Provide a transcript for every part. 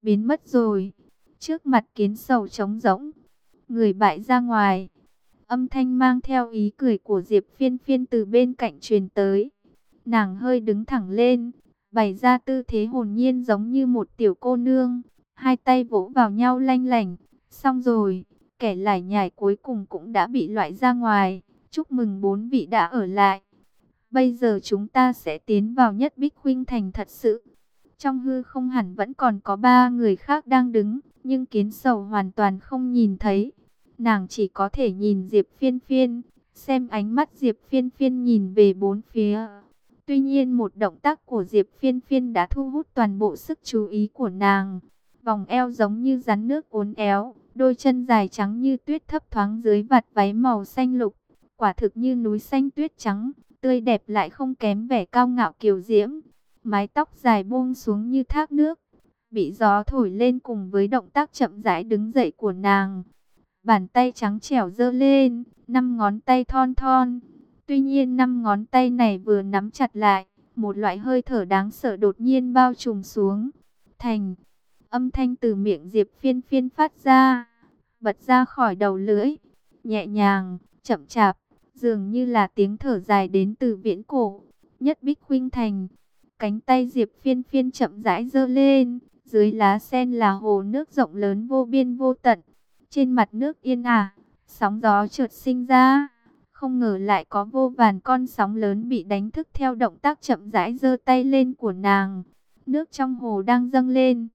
biến mất rồi. Trước mặt kiến sầu trống rỗng, người bại ra ngoài. Âm thanh mang theo ý cười của Diệp Phiên Phiên từ bên cạnh truyền tới. Nàng hơi đứng thẳng lên, bày ra tư thế hồn nhiên giống như một tiểu cô nương. Hai tay vỗ vào nhau lanh lảnh. Xong rồi, kẻ lải nhải cuối cùng cũng đã bị loại ra ngoài. Chúc mừng 4 vị đã ở lại. Bây giờ chúng ta sẽ tiến vào Nhất Bích Khuynh Thành thật sự. Trong hư không hẳn vẫn còn có 3 người khác đang đứng, nhưng kiến sầu hoàn toàn không nhìn thấy. Nàng chỉ có thể nhìn Diệp Phiên Phiên, xem ánh mắt Diệp Phiên Phiên nhìn về bốn phía. Tuy nhiên một động tác của Diệp Phiên Phiên đã thu hút toàn bộ sức chú ý của nàng. Vòng eo giống như rắn nước uốn éo, đôi chân dài trắng như tuyết thấp thoáng dưới vạt váy màu xanh lục. Quả thực như núi xanh tuyết trắng, tươi đẹp lại không kém vẻ cao ngạo kiều diễm. Mái tóc dài buông xuống như thác nước, bị gió thổi lên cùng với động tác chậm rãi đứng dậy của nàng. Bàn tay trắng trẻo giơ lên, 5 ngón tay thon thon. Tuy nhiên 5 ngón tay này vừa nắm chặt lại, một loại hơi thở đáng sợ đột nhiên bao trùm xuống. Thành, âm thanh từ miệng Diệp Phiên Phiên phát ra, bật ra khỏi đầu lưỡi, nhẹ nhàng, chậm chạp, dường như là tiếng thở dài đến từ viễn cổ. Nhất Bích Khuynh Thành. Cánh tay Diệp Phiên Phiên chậm rãi giơ lên, dưới lá sen là hồ nước rộng lớn vô biên vô tận. Trên mặt nước yên ả, sóng gió chợt sinh ra. Không ngờ lại có vô vàn con sóng lớn bị đánh thức theo động tác chậm rãi giơ tay lên của nàng. Nước trong hồ đang dâng lên,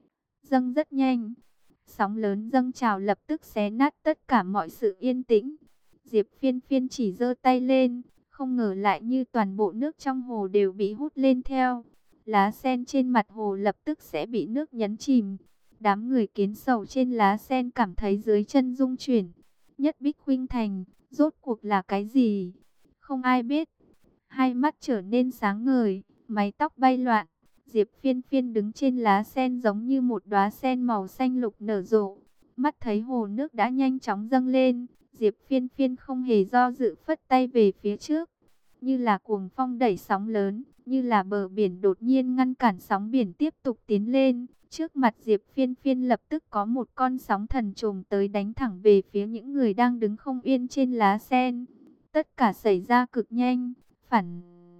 dâng rất nhanh. Sóng lớn dâng trào lập tức xé nát tất cả mọi sự yên tĩnh. Diệp Phiên Phiên chỉ giơ tay lên, không ngờ lại như toàn bộ nước trong hồ đều bị hút lên theo. Lá sen trên mặt hồ lập tức sẽ bị nước nhấn chìm. Đám người kiến sầu trên lá sen cảm thấy dưới chân rung chuyển. Nhất Bích Khuynh Thành, rốt cuộc là cái gì? Không ai biết. Hai mắt trở nên sáng ngời, mái tóc bay loạn. Diệp Phiên Phiên đứng trên lá sen giống như một đóa sen màu xanh lục nở rộ. Mắt thấy hồ nước đã nhanh chóng dâng lên, Diệp Phiên Phiên không hề do dự phất tay về phía trước. Như là cuồng phong đẩy sóng lớn, như là bờ biển đột nhiên ngăn cản sóng biển tiếp tục tiến lên. Trước mặt Diệp Phiên Phiên lập tức có một con sóng thần trồm tới đánh thẳng về phía những người đang đứng không yên trên lá sen. Tất cả xảy ra cực nhanh, phản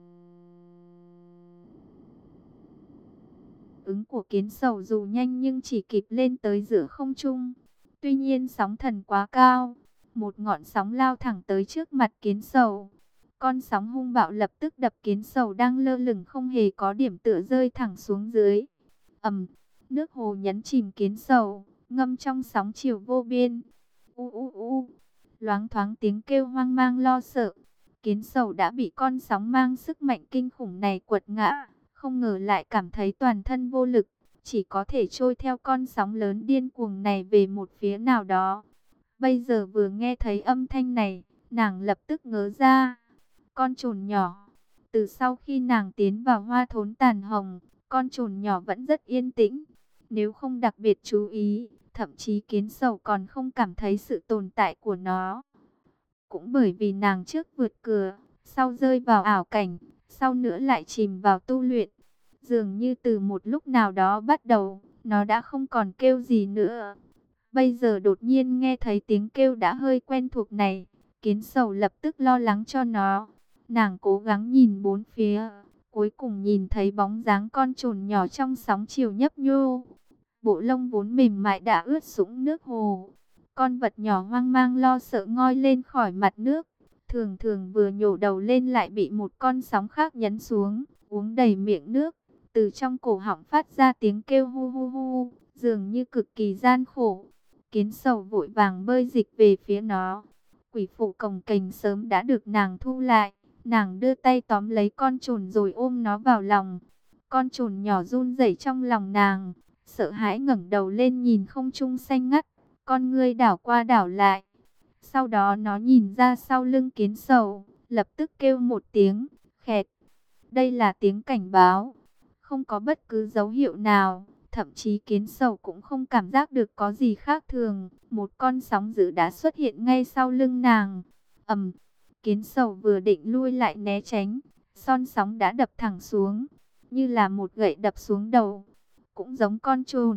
ứng của kiến sầu dù nhanh nhưng chỉ kịp lên tới giữa không trung. Tuy nhiên sóng thần quá cao, một ngọn sóng lao thẳng tới trước mặt kiến sầu. Con sóng hung bạo lập tức đập kiến sầu đang lơ lửng không hề có điểm tựa rơi thẳng xuống dưới. Ầm, nước hồ nhấn chìm kiến sầu, ngâm trong sóng chiều vô biên. U u u, loáng thoáng tiếng kêu hoang mang lo sợ. Kiến sầu đã bị con sóng mang sức mạnh kinh khủng này quật ngã, không ngờ lại cảm thấy toàn thân vô lực, chỉ có thể trôi theo con sóng lớn điên cuồng này về một phía nào đó. Bây giờ vừa nghe thấy âm thanh này, nàng lập tức ngớ ra. Con trồn nhỏ. Từ sau khi nàng tiến vào hoa thốn tàn hồng, con trồn nhỏ vẫn rất yên tĩnh. Nếu không đặc biệt chú ý, thậm chí kiến sầu còn không cảm thấy sự tồn tại của nó. Cũng bởi vì nàng trước vượt cửa, sau rơi vào ảo cảnh, sau nữa lại chìm vào tu luyện. Dường như từ một lúc nào đó bắt đầu, nó đã không còn kêu gì nữa. Bây giờ đột nhiên nghe thấy tiếng kêu đã hơi quen thuộc này, kiến sầu lập tức lo lắng cho nó. Nàng cố gắng nhìn bốn phía, cuối cùng nhìn thấy bóng dáng con trồn nhỏ trong sóng chiều nhấp nhô. Bộ lông vốn mềm mại đã ướt sũng nước hồ. Con vật nhỏ hoang mang lo sợ ngoi lên khỏi mặt nước. Thường thường vừa nhổ đầu lên lại bị một con sóng khác nhấn xuống, uống đầy miệng nước. Từ trong cổ họng phát ra tiếng kêu hu hu hu, dường như cực kỳ gian khổ. Kiến sầu vội vàng bơi dịch về phía nó. Quỷ phụ cồng kềnh sớm đã được nàng thu lại. Nàng đưa tay tóm lấy con trồn rồi ôm nó vào lòng. Con trồn nhỏ run rẩy trong lòng nàng, sợ hãi ngẩng đầu lên nhìn không trung xanh ngắt, con ngươi đảo qua đảo lại. Sau đó nó nhìn ra sau lưng kiến sầu, lập tức kêu một tiếng, khẹt. Đây là tiếng cảnh báo, không có bất cứ dấu hiệu nào, thậm chí kiến sầu cũng không cảm giác được có gì khác thường. Một con sóng dữ đã xuất hiện ngay sau lưng nàng. Ầm, kiến sầu vừa định lui lại né tránh, son sóng đã đập thẳng xuống, như là một gậy đập xuống đầu. Cũng giống con trồn,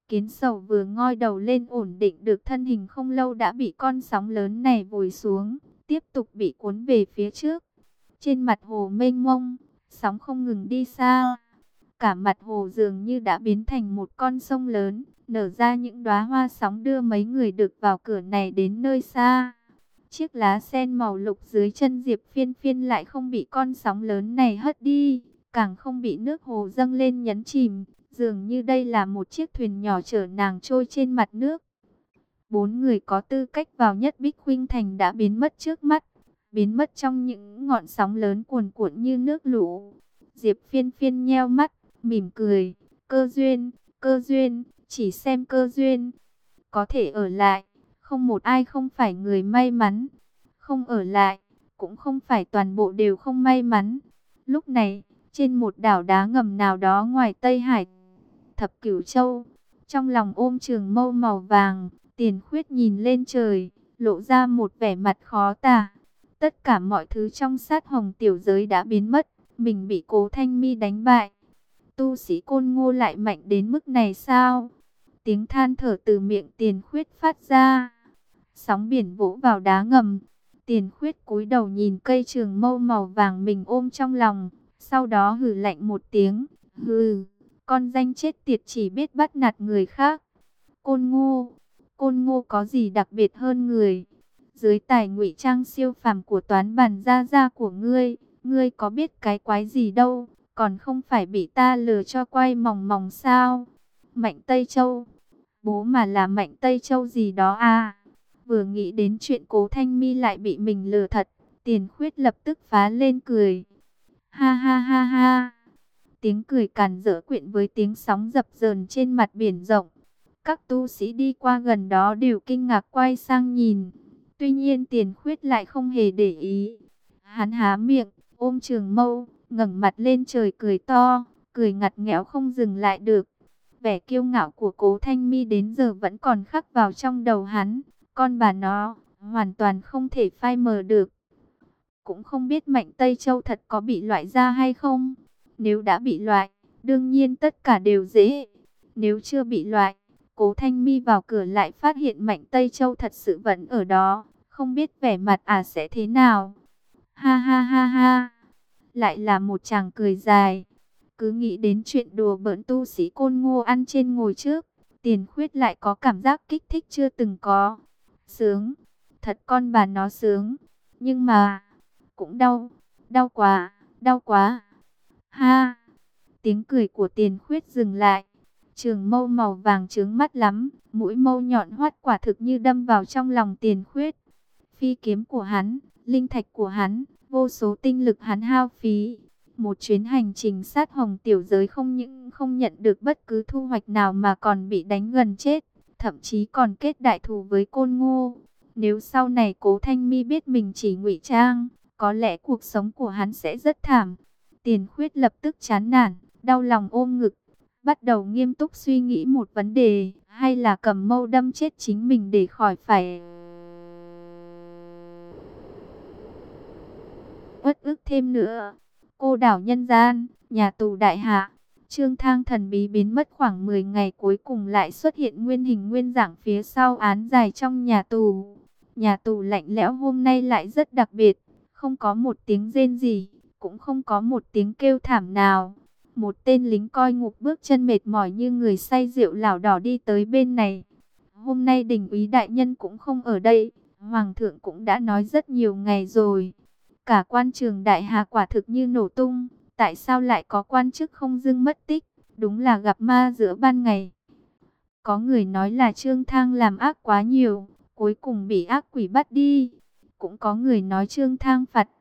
Kiến sầu vừa ngoi đầu lên ổn định được thân hình không lâu đã bị con sóng lớn này vùi xuống, tiếp tục bị cuốn về phía trước. Trên mặt hồ mênh mông, sóng không ngừng đi xa. Cả mặt hồ dường như đã biến thành một con sông lớn, nở ra những đóa hoa sóng đưa mấy người được vào cửa này đến nơi xa. Chiếc lá sen màu lục dưới chân Diệp Phiên Phiên lại không bị con sóng lớn này hất đi, càng không bị nước hồ dâng lên nhấn chìm. Dường như đây là một chiếc thuyền nhỏ chở nàng trôi trên mặt nước. 4 người có tư cách vào Nhất Bích Khuynh Thành đã biến mất trước mắt, biến mất trong những ngọn sóng lớn cuồn cuộn như nước lũ. Diệp Phiên Phiên nheo mắt, mỉm cười, cơ duyên, chỉ xem cơ duyên. Có thể ở lại, không một ai không phải người may mắn. Không ở lại, cũng không phải toàn bộ đều không may mắn. Lúc này, trên một đảo đá ngầm nào đó ngoài Tây Hải, Thập Cửu Châu, trong lòng ôm trường mâu màu vàng, Tiền Khuyết nhìn lên trời, lộ ra một vẻ mặt khó tả. Tất cả mọi thứ trong sát hồng tiểu giới đã biến mất, mình bị Cố Thanh Mi đánh bại. Tu sĩ Côn Ngô lại mạnh đến mức này sao? Tiếng than thở từ miệng Tiền Khuyết phát ra. Sóng biển vỗ vào đá ngầm. Tiền Khuyết cúi đầu nhìn cây trường mâu màu vàng mình ôm trong lòng, sau đó hừ lạnh một tiếng, hừ. Con danh chết tiệt chỉ biết bắt nạt người khác. Côn Ngô có gì đặc biệt hơn người? Dưới tài ngụy trang siêu phàm của Toán Bản gia gia của ngươi, ngươi có biết cái quái gì đâu, còn không phải bị ta lừa cho quay mòng mòng sao? Mạnh Tây Châu, bố mà là Mạnh Tây Châu gì đó à? Vừa nghĩ đến chuyện Cố Thanh Mi lại bị mình lừa thật, Tiền Khuyết lập tức phá lên cười. Ha ha ha ha. Tiếng cười càn rỡ quyện với tiếng sóng dập dờn trên mặt biển rộng. Các tu sĩ đi qua gần đó đều kinh ngạc quay sang nhìn. Tuy nhiên Tiền Khuyết lại không hề để ý. Hắn há miệng, ôm trường mâu, ngẩng mặt lên trời cười to, cười ngặt nghẽo không dừng lại được. Vẻ kiêu ngạo của Cố Thanh Mi đến giờ vẫn còn khắc vào trong đầu hắn. Con bà nó, hoàn toàn không thể phai mờ được. Cũng không biết Mạnh Tây Châu thật có bị loại ra hay không. Nếu đã bị loại, đương nhiên tất cả đều dễ. Nếu chưa bị loại, Cố Thanh Mi vào cửa lại phát hiện Mạnh Tây Châu thật sự vẫn ở đó. Không biết vẻ mặt sẽ thế nào. Ha ha ha ha. Lại là một chàng cười dài. Cứ nghĩ đến chuyện đùa bỡn tu sĩ Côn Ngô ăn trên ngồi trước, Tiền Khuyết lại có cảm giác kích thích chưa từng có. Sướng, thật con bà nó sướng. Nhưng mà, cũng đau, đau quá, đau quá. Ha, tiếng cười của Tiền Khuyết dừng lại. Trường mâu màu vàng trướng mắt lắm, mũi mâu nhọn hoắt quả thực như đâm vào trong lòng Tiền Khuyết. Phi kiếm của hắn, linh thạch của hắn, vô số tinh lực hắn hao phí. Một chuyến hành trình sát hồng tiểu giới không những không nhận được bất cứ thu hoạch nào mà còn bị đánh gần chết, thậm chí còn kết đại thù với Côn Ngô. Nếu sau này Cố Thanh Mi biết mình chỉ ngụy trang, có lẽ cuộc sống của hắn sẽ rất thảm. Tiền Khuyết lập tức chán nản, đau lòng ôm ngực, bắt đầu nghiêm túc suy nghĩ một vấn đề, hay là cầm mâu đâm chết chính mình để khỏi phải uất ức thêm nữa. Cô đảo nhân gian, nhà tù đại hạ. Trương Thang thần bí biến mất khoảng 10 ngày, cuối cùng lại xuất hiện nguyên hình nguyên dạng phía sau án dài trong nhà tù. Nhà tù lạnh lẽo hôm nay lại rất đặc biệt, không có một tiếng rên gì, cũng không có một tiếng kêu thảm nào. Một tên lính coi ngục bước chân mệt mỏi như người say rượu lảo đảo đi tới bên này. Hôm nay Đình úy đại nhân cũng không ở đây, Hoàng thượng cũng đã nói rất nhiều ngày rồi. Cả quan trường đại hà quả thực như nổ tung, tại sao lại có quan chức không dưng mất tích, đúng là gặp ma giữa ban ngày. Có người nói là Trương Thang làm ác quá nhiều, cuối cùng bị ác quỷ bắt đi. Cũng có người nói Trương Thang phạt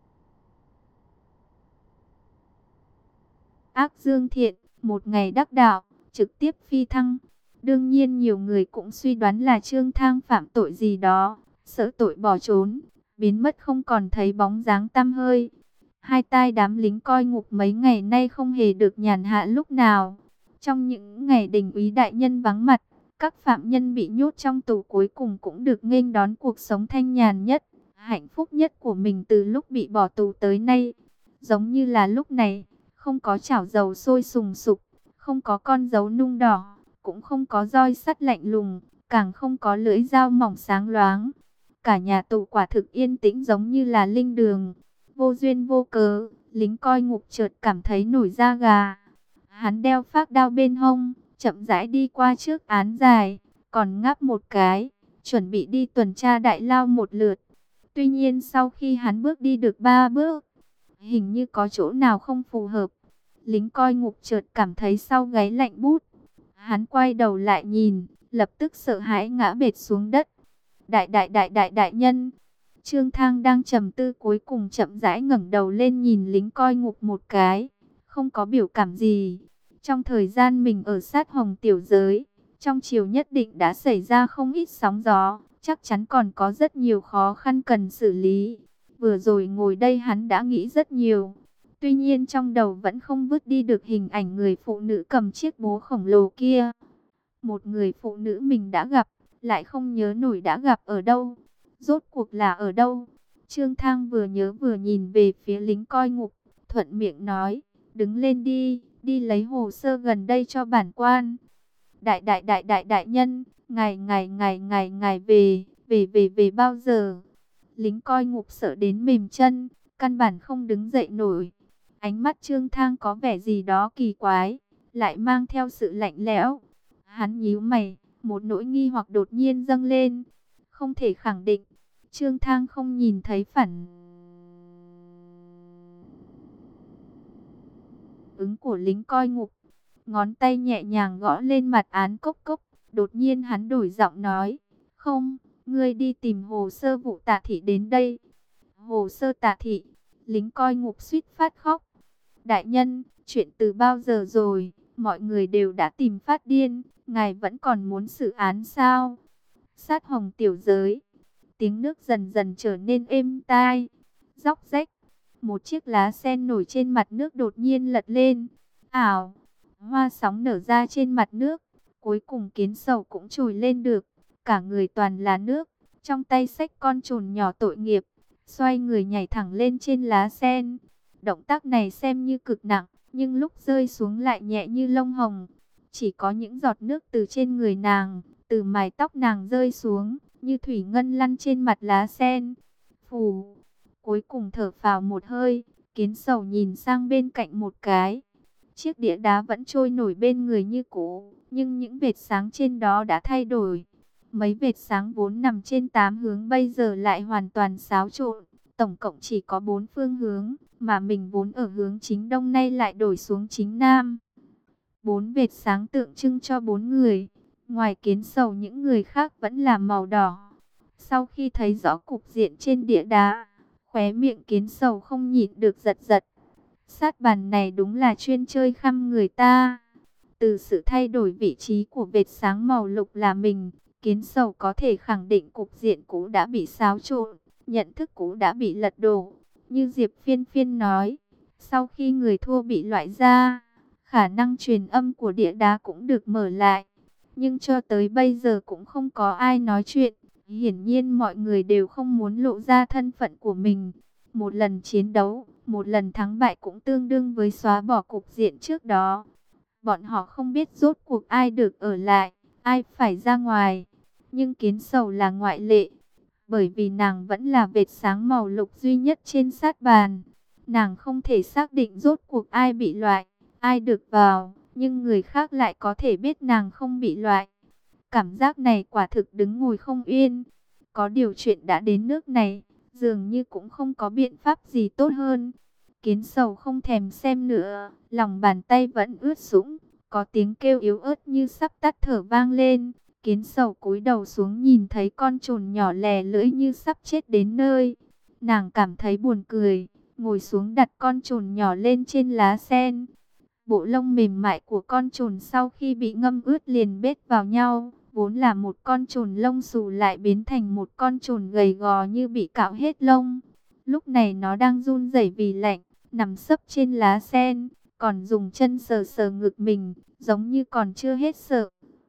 ác dương thiện, một ngày đắc đạo, trực tiếp phi thăng. Đương nhiên nhiều người cũng suy đoán là Trương Thang phạm tội gì đó, sợ tội bỏ trốn, biến mất không còn thấy bóng dáng tăm hơi. Hai tai đám lính coi ngục mấy ngày nay không hề được nhàn hạ lúc nào. Trong những ngày Đình úy đại nhân vắng mặt, các phạm nhân bị nhốt trong tù cuối cùng cũng được nghênh đón cuộc sống thanh nhàn nhất, hạnh phúc nhất của mình từ lúc bị bỏ tù tới nay. Giống như là lúc này, không có chảo dầu sôi sùng sục, không có con dấu nung đỏ, cũng không có roi sắt lạnh lùng, càng không có lưỡi dao mỏng sáng loáng. Cả nhà tù quả thực yên tĩnh giống như là linh đường. Vô duyên vô cớ, lính coi ngục chợt cảm thấy nổi da gà. Hắn đeo phác đao bên hông, chậm rãi đi qua trước án dài, còn ngáp một cái, chuẩn bị đi tuần tra đại lao một lượt. Tuy nhiên sau khi hắn bước đi được 3 bước, hình như có chỗ nào không phù hợp. Lính coi ngục chợt cảm thấy sau gáy lạnh bút. Hắn quay đầu lại nhìn, lập tức sợ hãi ngã bệt xuống đất. Đại nhân. Trương Thang đang trầm tư cuối cùng chậm rãi ngẩng đầu lên nhìn lính coi ngục một cái, không có biểu cảm gì. Trong thời gian mình ở sát Hồng tiểu giới, trong triều nhất định đã xảy ra không ít sóng gió, chắc chắn còn có rất nhiều khó khăn cần xử lý. Vừa rồi ngồi đây hắn đã nghĩ rất nhiều. Tuy nhiên trong đầu vẫn không vứt đi được hình ảnh người phụ nữ cầm chiếc búa khổng lồ kia. Một người phụ nữ mình đã gặp, lại không nhớ nổi đã gặp ở đâu. Rốt cuộc là ở đâu? Trương Thang vừa nhớ vừa nhìn về phía lính coi ngục, thuận miệng nói, đứng lên đi, đi lấy hồ sơ gần đây cho bản quan. Đại nhân, ngài về bao giờ? Lính coi ngục sợ đến mềm chân, căn bản không đứng dậy nổi. Ánh mắt Trương Thang có vẻ gì đó kỳ quái, lại mang theo sự lạnh lẽo. Hắn nhíu mày, một nỗi nghi hoặc đột nhiên dâng lên. Không thể khẳng định, Trương Thang không nhìn thấy phản ứng của lính coi ngục. Ngón tay nhẹ nhàng gõ lên mặt án cốc cốc. Đột nhiên hắn đổi giọng nói, không, ngươi đi tìm hồ sơ vụ Tạ Thị đến đây. Hồ sơ Tạ Thị, lính coi ngục suýt phát khóc. Đại nhân, chuyện từ bao giờ rồi, mọi người đều đã tìm phát điên, ngài vẫn còn muốn xử án sao? Sát Hồng tiểu giới, tiếng nước dần dần trở nên êm tai, róc rách. Một chiếc lá sen nổi trên mặt nước đột nhiên lật lên, ảo, hoa sóng nở ra trên mặt nước. Cuối cùng Kiến Sầu cũng trồi lên được, cả người toàn là nước, trong tay xách con trồn nhỏ tội nghiệp, xoay người nhảy thẳng lên trên lá sen. Động tác này xem như cực nặng, nhưng lúc rơi xuống lại nhẹ như lông hồng. Chỉ có những giọt nước từ trên người nàng, từ mái tóc nàng rơi xuống, như thủy ngân lăn trên mặt lá sen. Phù, cuối cùng thở phào một hơi, Kiến Sầu nhìn sang bên cạnh một cái. Chiếc đĩa đá vẫn trôi nổi bên người như cũ, nhưng những vệt sáng trên đó đã thay đổi. Mấy vệt sáng vốn nằm trên 8 hướng bây giờ lại hoàn toàn xáo trộn. Tổng cộng chỉ có 4 phương hướng, mà mình vốn ở hướng chính đông nay lại đổi xuống chính nam. 4 vệt sáng tượng trưng cho 4 người. Ngoài Kiến Sầu những người khác vẫn là màu đỏ. Sau khi thấy rõ cục diện trên đĩa đá, khóe miệng Kiến Sầu không nhịn được giật giật. Sát bàn này đúng là chuyên chơi khăm người ta. Từ sự thay đổi vị trí của vệt sáng màu lục là mình, Kiến Sầu có thể khẳng định cục diện cũ đã bị xáo trộn, nhận thức cũ đã bị lật đổ. Như Diệp Phiên Phiên nói, sau khi người thua bị loại ra, khả năng truyền âm của đĩa đá cũng được mở lại. Nhưng cho tới bây giờ cũng không có ai nói chuyện. Hiển nhiên mọi người đều không muốn lộ ra thân phận của mình. Một lần chiến đấu, một lần thắng bại cũng tương đương với xóa bỏ cục diện trước đó. Bọn họ không biết rốt cuộc ai được ở lại, ai phải ra ngoài. Nhưng Kiến Sầu là ngoại lệ, bởi vì nàng vẫn là vệt sáng màu lục duy nhất trên sát bàn. Nàng không thể xác định rốt cuộc ai bị loại, ai được vào, nhưng người khác lại có thể biết nàng không bị loại. Cảm giác này quả thực đứng ngồi không yên. Có điều chuyện đã đến nước này, dường như cũng không có biện pháp gì tốt hơn. Kiến Sầu không thèm xem nữa, lòng bàn tay vẫn ướt sũng, có tiếng kêu yếu ớt như sắp tắt thở vang lên. Kiến Sầu cúi đầu xuống nhìn thấy con trồn nhỏ lè lưỡi như sắp chết đến nơi. Nàng cảm thấy buồn cười, ngồi xuống đặt con trồn nhỏ lên trên lá sen. Bộ lông mềm mại của con trồn sau khi bị ngâm ướt liền bết vào nhau. Vốn là một con trồn lông xù lại biến thành một con trồn gầy gò như bị cạo hết lông. Lúc này nó đang run rẩy vì lạnh, nằm sấp trên lá sen, còn dùng chân sờ sờ ngực mình, giống như còn chưa hết sợ.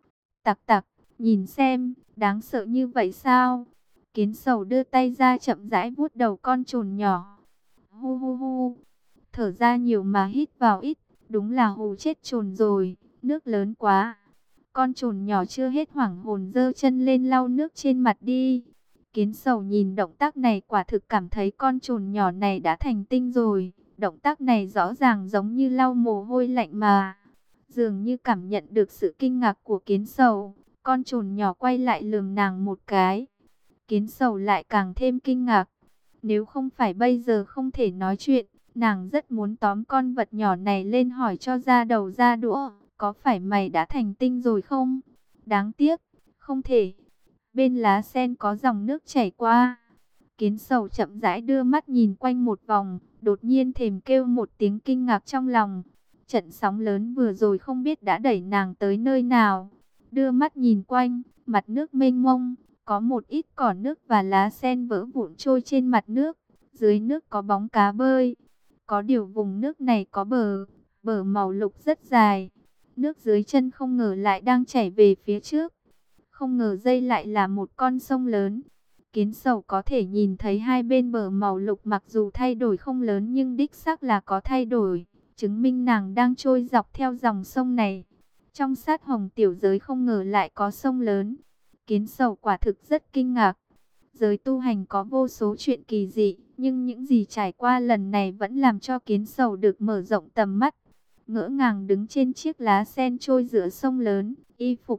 Tặc tặc, nhìn xem, đáng sợ như vậy sao? Kiến Sầu đưa tay ra chậm rãi vuốt đầu con trồn nhỏ. Hu hu hu, thở ra nhiều mà hít vào ít, đúng là hù chết trồn rồi, nước lớn quá. Con trồn nhỏ chưa hết hoảng hồn giơ chân lên lau nước trên mặt đi. Kiến Sầu nhìn động tác này quả thực cảm thấy con trồn nhỏ này đã thành tinh rồi. Động tác này rõ ràng giống như lau mồ hôi lạnh mà. Dường như cảm nhận được sự kinh ngạc của Kiến Sầu, con trồn nhỏ quay lại lườm nàng một cái. Kiến Sầu lại càng thêm kinh ngạc. Nếu không phải bây giờ không thể nói chuyện, nàng rất muốn tóm con vật nhỏ này lên hỏi cho ra đầu ra đũa. Có phải mày đã thành tinh rồi không? Đáng tiếc, không thể. Bên lá sen có dòng nước chảy qua. Kiến Sầu chậm rãi đưa mắt nhìn quanh một vòng, đột nhiên thèm kêu một tiếng kinh ngạc trong lòng. Trận sóng lớn vừa rồi không biết đã đẩy nàng tới nơi nào. Đưa mắt nhìn quanh, mặt nước mênh mông, có một ít cỏ nước và lá sen vỡ vụn trôi trên mặt nước. Dưới nước có bóng cá bơi. Có điều vùng nước này có bờ màu lục rất dài. Nước dưới chân không ngờ lại đang chảy về phía trước. Không ngờ đây lại là một con sông lớn. Kiến Sầu có thể nhìn thấy hai bên bờ màu lục mặc dù thay đổi không lớn nhưng đích xác là có thay đổi. Chứng minh nàng đang trôi dọc theo dòng sông này. Trong sát hồng tiểu giới không ngờ lại có sông lớn. Kiến Sầu quả thực rất kinh ngạc. Giới tu hành có vô số chuyện kỳ dị, nhưng những gì trải qua lần này vẫn làm cho Kiến Sầu được mở rộng tầm mắt. Ngỡ ngàng đứng trên chiếc lá sen trôi giữa sông lớn, y phục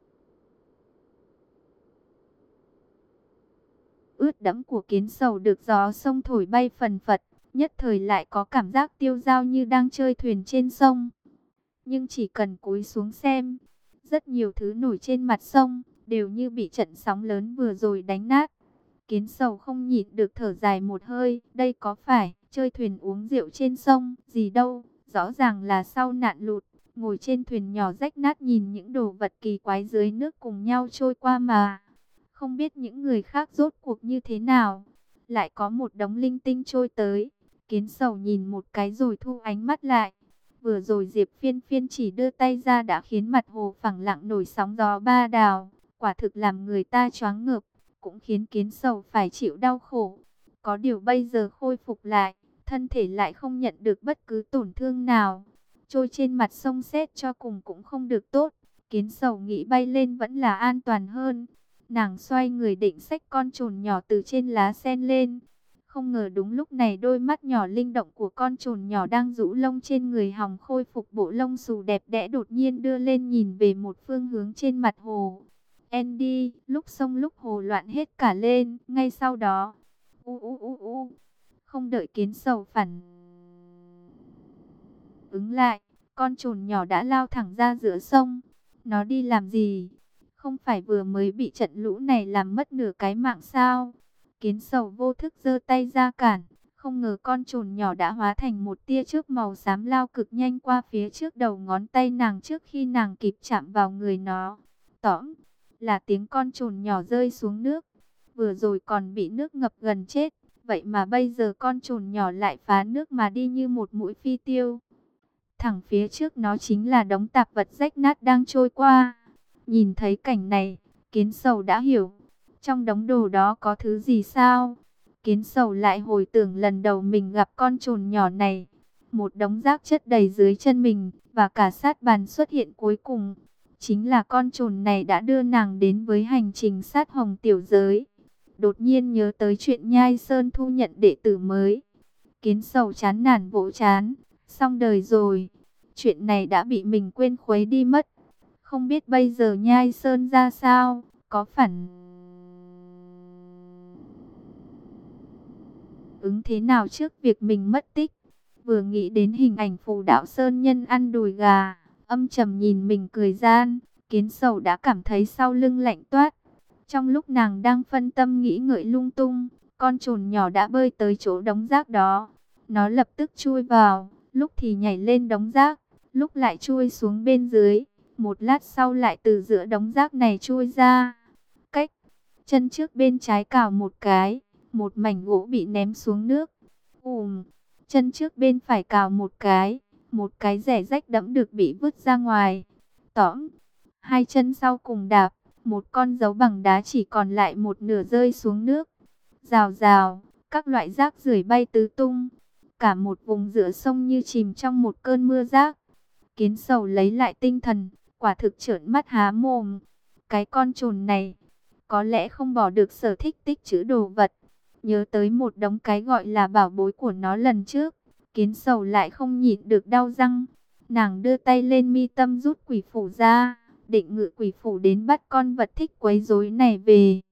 ướt đẫm của Kiến Sầu được gió sông thổi bay phần phật, nhất thời lại có cảm giác tiêu dao như đang chơi thuyền trên sông. Nhưng chỉ cần cúi xuống xem, rất nhiều thứ nổi trên mặt sông đều như bị trận sóng lớn vừa rồi đánh nát. Kiến Sầu không nhịn được thở dài một hơi, đây có phải chơi thuyền uống rượu trên sông gì đâu, rõ ràng là sau nạn lụt, ngồi trên thuyền nhỏ rách nát nhìn những đồ vật kỳ quái dưới nước cùng nhau trôi qua mà. Không biết những người khác rốt cuộc như thế nào, lại có một đống linh tinh trôi tới. Kiến Sầu nhìn một cái rồi thu ánh mắt lại. Vừa rồi Diệp Phiên Phiên chỉ đưa tay ra đã khiến mặt hồ phẳng lặng nổi sóng gió ba đào, quả thực làm người ta choáng ngợp, cũng khiến Kiến Sầu phải chịu đau khổ. Có điều bây giờ khôi phục lại, thân thể lại không nhận được bất cứ tổn thương nào. Trôi trên mặt sông xét cho cùng cũng không được tốt. Kiến Sầu nghĩ bay lên vẫn là an toàn hơn. Nàng xoay người định xách con trồn nhỏ từ trên lá sen lên. Không ngờ đúng lúc này đôi mắt nhỏ linh động của con trồn nhỏ đang rũ lông trên người hòng khôi phục bộ lông xù đẹp đẽ đột nhiên đưa lên nhìn về một phương hướng trên mặt hồ. Andy, lúc sông lúc hồ loạn hết cả lên, ngay sau đó. Không đợi Kiến Sầu phản ứng lại, con trồn nhỏ đã lao thẳng ra giữa sông. Nó đi làm gì? Không phải vừa mới bị trận lũ này làm mất nửa cái mạng sao? Kiến Sầu vô thức giơ tay ra cản, không ngờ con trồn nhỏ đã hóa thành một tia chớp màu xám lao cực nhanh qua phía trước đầu ngón tay nàng trước khi nàng kịp chạm vào người nó. Tõm, là tiếng con trồn nhỏ rơi xuống nước. Vừa rồi còn bị nước ngập gần chết, vậy mà bây giờ con trồn nhỏ lại phá nước mà đi như một mũi phi tiêu. Thẳng phía trước nó chính là đống tạp vật rách nát đang trôi qua. Nhìn thấy cảnh này, Kiến Sầu đã hiểu. Trong đống đồ đó có thứ gì sao? Kiến Sầu lại hồi tưởng lần đầu mình gặp con trồn nhỏ này. Một đống rác chất đầy dưới chân mình, và cả sát bàn xuất hiện cuối cùng. Chính là con trồn này đã đưa nàng đến với hành trình sát hồng tiểu giới. Đột nhiên nhớ tới chuyện Nhai Sơn thu nhận đệ tử mới. Kiến Sầu chán nản vỗ chán. Xong đời rồi. Chuyện này đã bị mình quên khuấy đi mất. Không biết bây giờ Nhai Sơn ra sao, có phản ứng thế nào trước việc mình mất tích. Vừa nghĩ đến hình ảnh Phù Đạo Sơn nhân ăn đùi gà, âm trầm nhìn mình cười gian, Kiến Sầu đã cảm thấy sau lưng lạnh toát. Trong lúc nàng đang phân tâm nghĩ ngợi lung tung, con trồn nhỏ đã bơi tới chỗ đống rác đó. Nó lập tức chui vào, lúc thì nhảy lên đống rác, lúc lại chui xuống bên dưới. Một lát sau lại từ giữa đống rác này chui ra. Cách chân trước bên trái cào một cái, một mảnh gỗ bị ném xuống nước. Chân trước bên phải cào một cái rẻ rách đẫm được bị vứt ra ngoài. Tõm, hai chân sau cùng đạp, một con dấu bằng đá chỉ còn lại một nửa rơi xuống nước. Rào rào, các loại rác rưởi bay tứ tung. Cả một vùng giữa sông như chìm trong một cơn mưa rác. Kiến Sầu lấy lại tinh thần, quả thực trợn mắt há mồm. Cái con trồn này, có lẽ không bỏ được sở thích tích trữ đồ vật. Nhớ tới một đống cái gọi là bảo bối của nó lần trước, Kiến Sầu lại không nhịn được đau răng. Nàng đưa tay lên mi tâm rút quỷ phủ ra, định ngự quỷ phủ đến bắt con vật thích quấy rối này về.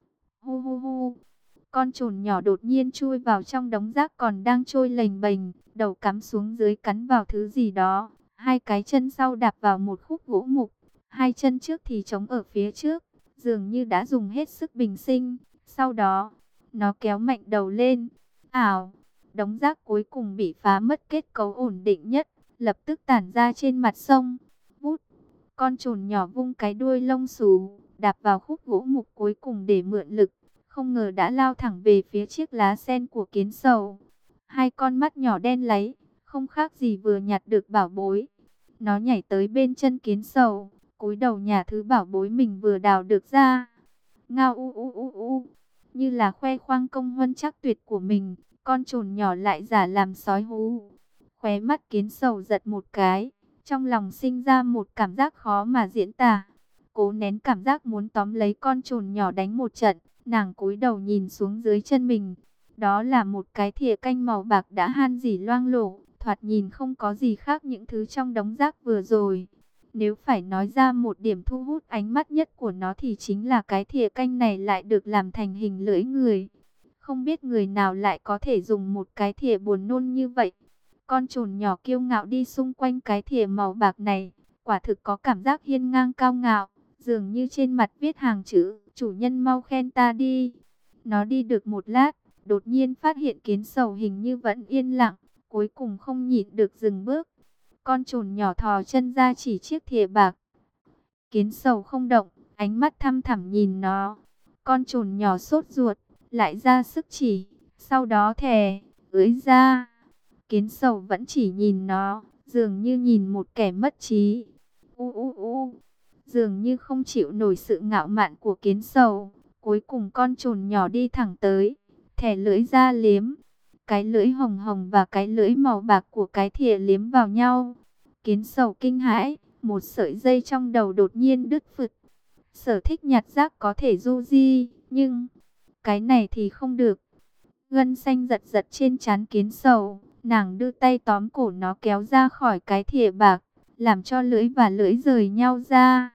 Hu hu hu, con trồn nhỏ đột nhiên chui vào trong đống rác còn đang trôi lềnh bềnh, đầu cắm xuống dưới cắn vào thứ gì đó. Hai cái chân sau đạp vào một khúc gỗ mục, hai chân trước thì chống ở phía trước, dường như đã dùng hết sức bình sinh. Sau đó, nó kéo mạnh đầu lên. Ảo, đống rác cuối cùng bị phá mất kết cấu ổn định nhất, lập tức tản ra trên mặt sông. Vút, con trồn nhỏ vung cái đuôi lông xù, đạp vào khúc gỗ mục cuối cùng để mượn lực. Không ngờ đã lao thẳng về phía chiếc lá sen của Kiến Sầu. Hai con mắt nhỏ đen láy, không khác gì vừa nhặt được bảo bối. Nó nhảy tới bên chân Kiến Sầu, cúi đầu nhả thứ bảo bối mình vừa đào được ra. Ngao u u u u, như là khoe khoang công huân chắc tuyệt của mình, con trồn nhỏ lại giả làm sói hú. Khóe mắt Kiến Sầu giật một cái, trong lòng sinh ra một cảm giác khó mà diễn tả. Cố nén cảm giác muốn tóm lấy con trồn nhỏ đánh một trận, nàng cúi đầu nhìn xuống dưới chân mình. Đó là một cái thìa canh màu bạc đã han rỉ loang lổ, thoạt nhìn không có gì khác những thứ trong đống rác vừa rồi. Nếu phải nói ra một điểm thu hút ánh mắt nhất của nó thì chính là cái thìa canh này lại được làm thành hình lưỡi người. Không biết người nào lại có thể dùng một cái thìa buồn nôn như vậy. Con trồn nhỏ kiêu ngạo đi xung quanh cái thìa màu bạc này, quả thực có cảm giác hiên ngang cao ngạo, dường như trên mặt viết hàng chữ, chủ nhân mau khen ta đi. Nó đi được một lát, đột nhiên phát hiện Kiến Sầu hình như vẫn yên lặng, cuối cùng không nhịn được dừng bước. Con trồn nhỏ thò chân ra chỉ chiếc thìa bạc. Kiến Sầu không động, ánh mắt thăm thẳm nhìn nó. Con trồn nhỏ sốt ruột, lại ra sức chỉ, sau đó thè, ưỡi ra. Kiến Sầu vẫn chỉ nhìn nó, dường như nhìn một kẻ mất trí. U u u, dường như không chịu nổi sự ngạo mạn của Kiến Sầu. Cuối cùng con trồn nhỏ đi thẳng tới, thè lưỡi ra liếm. Cái lưỡi hồng hồng và cái lưỡi màu bạc của cái thìa liếm vào nhau. Kiến Sầu kinh hãi, một sợi dây trong đầu đột nhiên đứt phực. Sở thích nhặt rác có thể du di, nhưng cái này thì không được. Gân xanh giật giật trên trán Kiến Sầu, nàng đưa tay tóm cổ nó kéo ra khỏi cái thìa bạc, làm cho lưỡi và lưỡi rời nhau ra.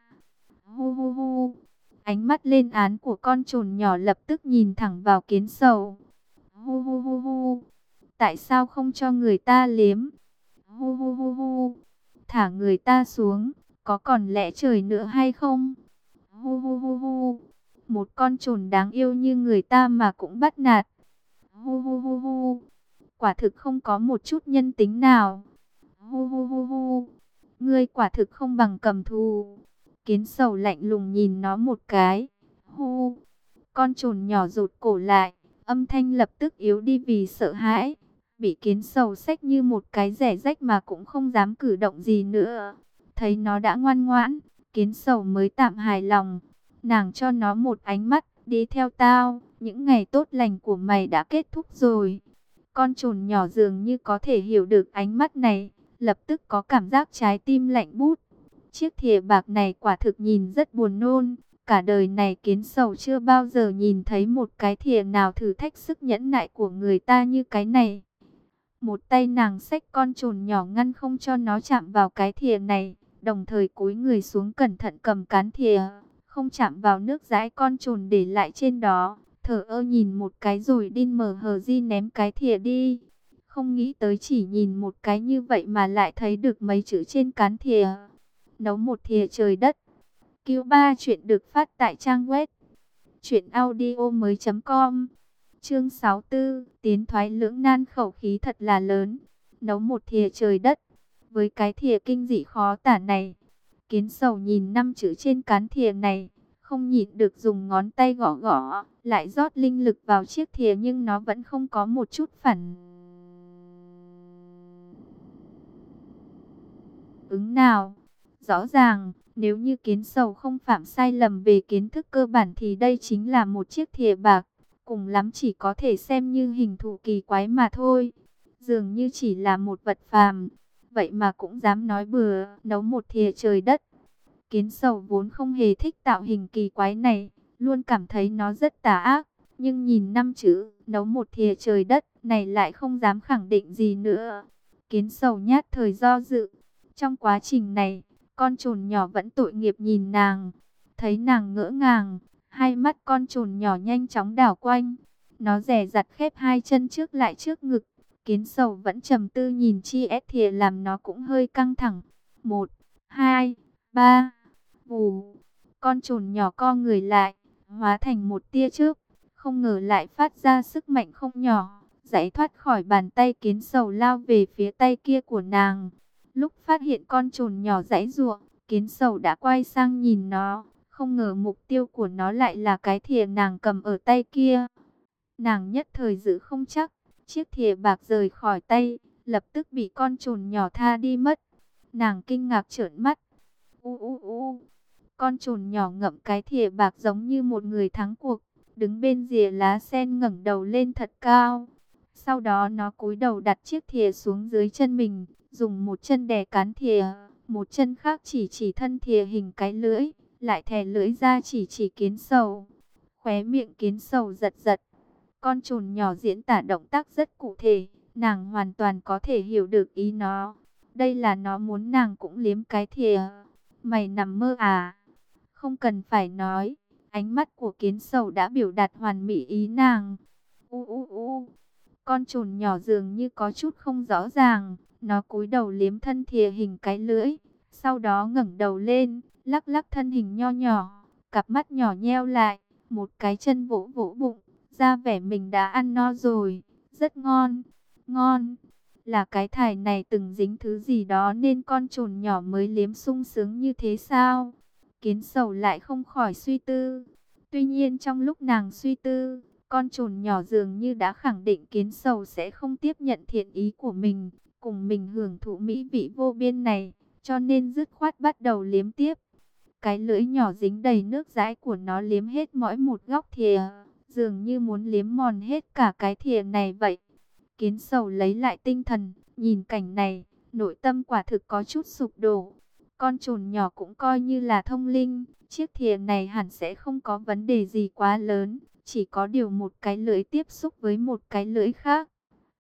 Hu hu hu, ánh mắt lên án của con trồn nhỏ lập tức nhìn thẳng vào Kiến Sầu. Hu hu hu hu, tại sao không cho người ta liếm? Hu hu hu hu, thả người ta xuống, có còn lẽ trời nữa hay không? Hu hu hu hu, một con trồn đáng yêu như người ta mà cũng bắt nạt. Hu hu hu hu, quả thực không có một chút nhân tính nào. Hu hu hu hu, ngươi quả thực không bằng cầm thú. Kiến Sầu lạnh lùng nhìn nó một cái. Hu, con trồn nhỏ rụt cổ lại, âm thanh lập tức yếu đi vì sợ hãi. Bị Kiến Sầu xách như một cái rẻ rách mà cũng không dám cử động gì nữa. Thấy nó đã ngoan ngoãn, Kiến Sầu mới tạm hài lòng. Nàng cho nó một ánh mắt, đi theo tao, những ngày tốt lành của mày đã kết thúc rồi. Con trồn nhỏ dường như có thể hiểu được ánh mắt này, lập tức có cảm giác trái tim lạnh bút. Chiếc thìa bạc này quả thực nhìn rất buồn nôn. Cả đời này Kiến Sầu chưa bao giờ nhìn thấy một cái thìa nào thử thách sức nhẫn nại của người ta như cái này. Một tay nàng xách con trồn nhỏ ngăn không cho nó chạm vào cái thìa này, đồng thời cúi người xuống cẩn thận cầm cán thìa, không chạm vào nước dãi con trồn để lại trên đó, thờ ơ nhìn một cái rồi đin mờ hờ di ném cái thìa đi. Không nghĩ tới chỉ nhìn một cái như vậy mà lại thấy được mấy chữ trên cán thìa. Nấu một thìa trời đất. Q3 chuyện được phát tại trang web truyệnaudiomoi.com. Chương 64, tiến thoái lưỡng nan khẩu khí thật là lớn. Nấu một thìa trời đất. Với cái thìa kinh dị khó tả này, Kiến Sầu nhìn năm chữ trên cán thìa này, không nhịn được dùng ngón tay gõ gõ, lại rót linh lực vào chiếc thìa nhưng nó vẫn không có một chút phản ứng nào. Rõ ràng, nếu như Kiến Sầu không phạm sai lầm về kiến thức cơ bản thì đây chính là một chiếc thìa bạc, cùng lắm chỉ có thể xem như hình thù kỳ quái mà thôi. Dường như chỉ là một vật phàm, vậy mà cũng dám nói bừa, nấu một thìa trời đất. Kiến sầu vốn không hề thích tạo hình kỳ quái này, luôn cảm thấy nó rất tà ác. Nhưng nhìn năm chữ nấu một thìa trời đất này lại không dám khẳng định gì nữa. Kiến sầu nhát thời do dự. Trong quá trình này, con trồn nhỏ vẫn tội nghiệp nhìn nàng. Thấy nàng ngỡ ngàng, hai mắt con trồn nhỏ nhanh chóng đảo quanh. Nó dè dặt khép hai chân trước lại trước ngực. Kiến sầu vẫn trầm tư nhìn chi ét thìa làm nó cũng hơi căng thẳng. 1, 2, 3. Vù. Con trồn nhỏ co người lại, hóa thành một tia chớp. Không ngờ lại phát ra sức mạnh không nhỏ, giãy thoát khỏi bàn tay kiến sầu lao về phía tay kia của nàng. Lúc phát hiện con trồn nhỏ giãy giụa, kiến sầu đã quay sang nhìn nó. Không ngờ mục tiêu của nó lại là cái thìa nàng cầm ở tay kia. Nàng nhất thời giữ không chắc, chiếc thìa bạc rời khỏi tay, lập tức bị con trồn nhỏ tha đi mất. Nàng kinh ngạc trợn mắt. U u u. Con trồn nhỏ ngậm cái thìa bạc giống như một người thắng cuộc, đứng bên rìa lá sen ngẩng đầu lên thật cao. Sau đó nó cúi đầu đặt chiếc thìa xuống dưới chân mình, dùng một chân đè cán thìa, một chân khác chỉ thân thìa hình cái lưỡi, lại thè lưỡi ra chỉ kiến sầu. Khóe miệng kiến sầu giật giật. Con trồn nhỏ diễn tả động tác rất cụ thể, nàng hoàn toàn có thể hiểu được ý nó. Đây là nó muốn nàng cũng liếm cái thìa. Mày nằm mơ à? Không cần phải nói, ánh mắt của kiến sầu đã biểu đạt hoàn mỹ ý nàng. U u u. Con trồn nhỏ dường như có chút không rõ ràng, nó cúi đầu liếm thân thìa hình cái lưỡi, sau đó ngẩng đầu lên, lắc lắc thân hình nho nhỏ, cặp mắt nhỏ nheo lại, một cái chân vỗ vỗ bụng, ra vẻ mình đã ăn no rồi, rất ngon, ngon. Là cái thải này từng dính thứ gì đó nên con trồn nhỏ mới liếm sung sướng như thế sao? Kiến sầu lại không khỏi suy tư. Tuy nhiên trong lúc nàng suy tư, con trồn nhỏ dường như đã khẳng định kiến sầu sẽ không tiếp nhận thiện ý của mình, cùng mình hưởng thụ mỹ vị vô biên này, cho nên dứt khoát bắt đầu liếm tiếp. Cái lưỡi nhỏ dính đầy nước dãi của nó liếm hết mỗi một góc thìa, dường như muốn liếm mòn hết cả cái thìa này vậy. Kiến sầu lấy lại tinh thần, nhìn cảnh này, nội tâm quả thực có chút sụp đổ. Con trồn nhỏ cũng coi như là thông linh, chiếc thìa này hẳn sẽ không có vấn đề gì quá lớn, chỉ có điều một cái lưỡi tiếp xúc với một cái lưỡi khác.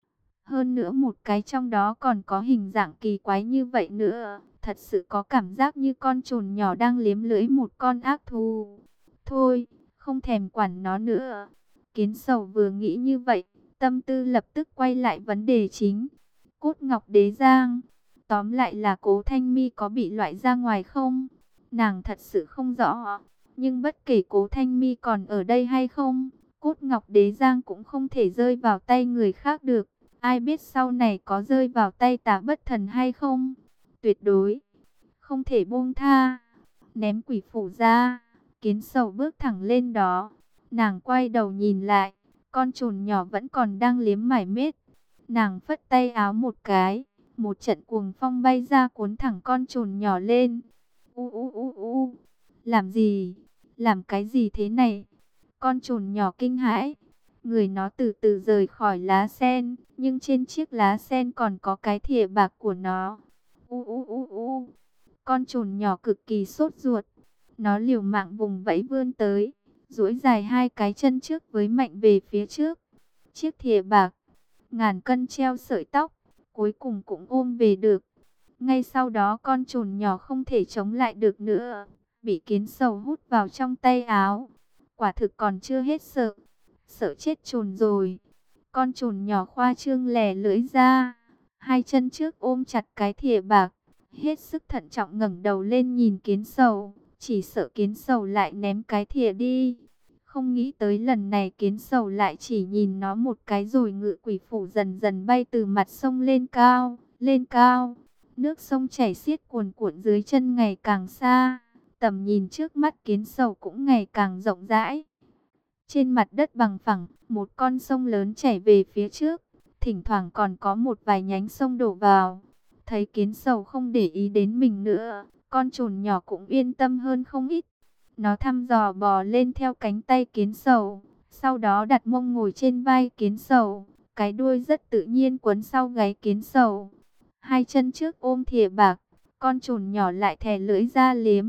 Hơn nữa một cái trong đó còn có hình dạng kỳ quái như vậy nữa, thật sự có cảm giác như con trồn nhỏ đang liếm lưỡi một con ác thú. Thôi, không thèm quản nó nữa. Kiến sầu vừa nghĩ như vậy, tâm tư lập tức quay lại vấn đề chính. Cốt ngọc đế giang. Tóm lại là Cố Thanh My có bị loại ra ngoài không? Nàng thật sự không rõ. Nhưng bất kể Cố Thanh My còn ở đây hay không, cốt ngọc đế giang cũng không thể rơi vào tay người khác được. Ai biết sau này có rơi vào tay Tà Bất Thần hay không? Tuyệt đối không thể buông tha. Ném quỷ phủ ra, kiến sầu bước thẳng lên đó. Nàng quay đầu nhìn lại, con trồn nhỏ vẫn còn đang liếm mải miết. Nàng phất tay áo một cái, một trận cuồng phong bay ra cuốn thẳng con trồn nhỏ lên. U u u u, làm gì? Làm cái gì thế này? Con trồn nhỏ kinh hãi. Người nó từ từ rời khỏi lá sen, nhưng trên chiếc lá sen còn có cái thìa bạc của nó. U u u u. Con trồn nhỏ cực kỳ sốt ruột. Nó liều mạng vùng vẫy vươn tới, duỗi dài hai cái chân trước với mạnh về phía trước. Chiếc thìa bạc, ngàn cân treo sợi tóc, cuối cùng cũng ôm về được. Ngay sau đó con trồn nhỏ không thể chống lại được nữa, bị kiến sầu hút vào trong tay áo. Quả thực còn chưa hết sợ, sợ chết trồn rồi. Con trồn nhỏ khoa trương lè lưỡi ra, hai chân trước ôm chặt cái thìa bạc, hết sức thận trọng ngẩng đầu lên nhìn kiến sầu, chỉ sợ kiến sầu lại ném cái thìa đi. Không nghĩ tới lần này kiến sầu lại chỉ nhìn nó một cái rồi ngự quỷ phủ dần dần bay từ mặt sông lên cao, lên cao. Nước sông chảy xiết cuồn cuộn dưới chân ngày càng xa, tầm nhìn trước mắt kiến sầu cũng ngày càng rộng rãi. Trên mặt đất bằng phẳng, một con sông lớn chảy về phía trước, thỉnh thoảng còn có một vài nhánh sông đổ vào. Thấy kiến sầu không để ý đến mình nữa, con trồn nhỏ cũng yên tâm hơn không ít. Nó thăm dò bò lên theo cánh tay kiến sầu, sau đó đặt mông ngồi trên vai kiến sầu, cái đuôi rất tự nhiên quấn sau gáy kiến sầu. Hai chân trước ôm thìa bạc, con trồn nhỏ lại thè lưỡi ra liếm.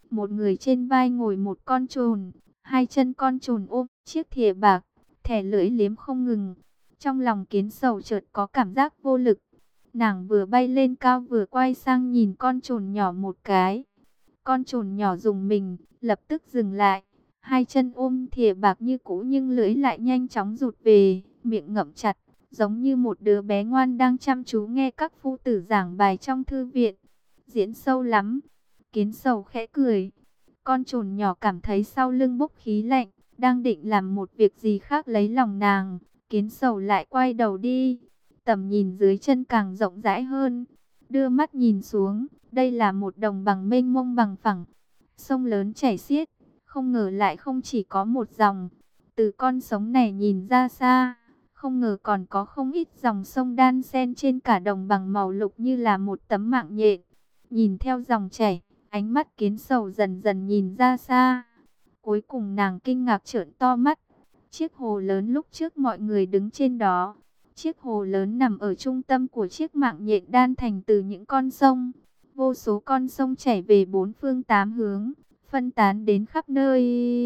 Một người trên vai ngồi một con trồn, hai chân con trồn ôm chiếc thìa bạc, thẻ lưỡi liếm không ngừng. Trong lòng Kiến Sầu chợt có cảm giác vô lực. Nàng vừa bay lên cao vừa quay sang nhìn con trồn nhỏ một cái. Con trồn nhỏ rùng mình, lập tức dừng lại. Hai chân ôm thìa bạc như cũ nhưng lưỡi lại nhanh chóng rụt về, miệng ngậm chặt, giống như một đứa bé ngoan đang chăm chú nghe các phu tử giảng bài trong thư viện. Diễn sâu lắm. Kiến Sầu khẽ cười. Con trồn nhỏ cảm thấy sau lưng bốc khí lạnh, đang định làm một việc gì khác lấy lòng nàng. Kiến Sầu lại quay đầu đi. Tầm nhìn dưới chân càng rộng rãi hơn. Đưa mắt nhìn xuống, đây là một đồng bằng mênh mông bằng phẳng. Sông lớn chảy xiết, không ngờ lại không chỉ có một dòng. Từ con sông này nhìn ra xa, không ngờ còn có không ít dòng sông đan xen trên cả đồng bằng màu lục như là một tấm mạng nhện. Nhìn theo dòng chảy, ánh mắt Kiến Sầu dần dần nhìn ra xa. Cuối cùng nàng kinh ngạc trợn to mắt. Chiếc hồ lớn lúc trước mọi người đứng trên đó. Chiếc hồ lớn nằm ở trung tâm của chiếc mạng nhện đan thành từ những con sông. Vô số con sông chảy về bốn phương tám hướng, phân tán đến khắp nơi.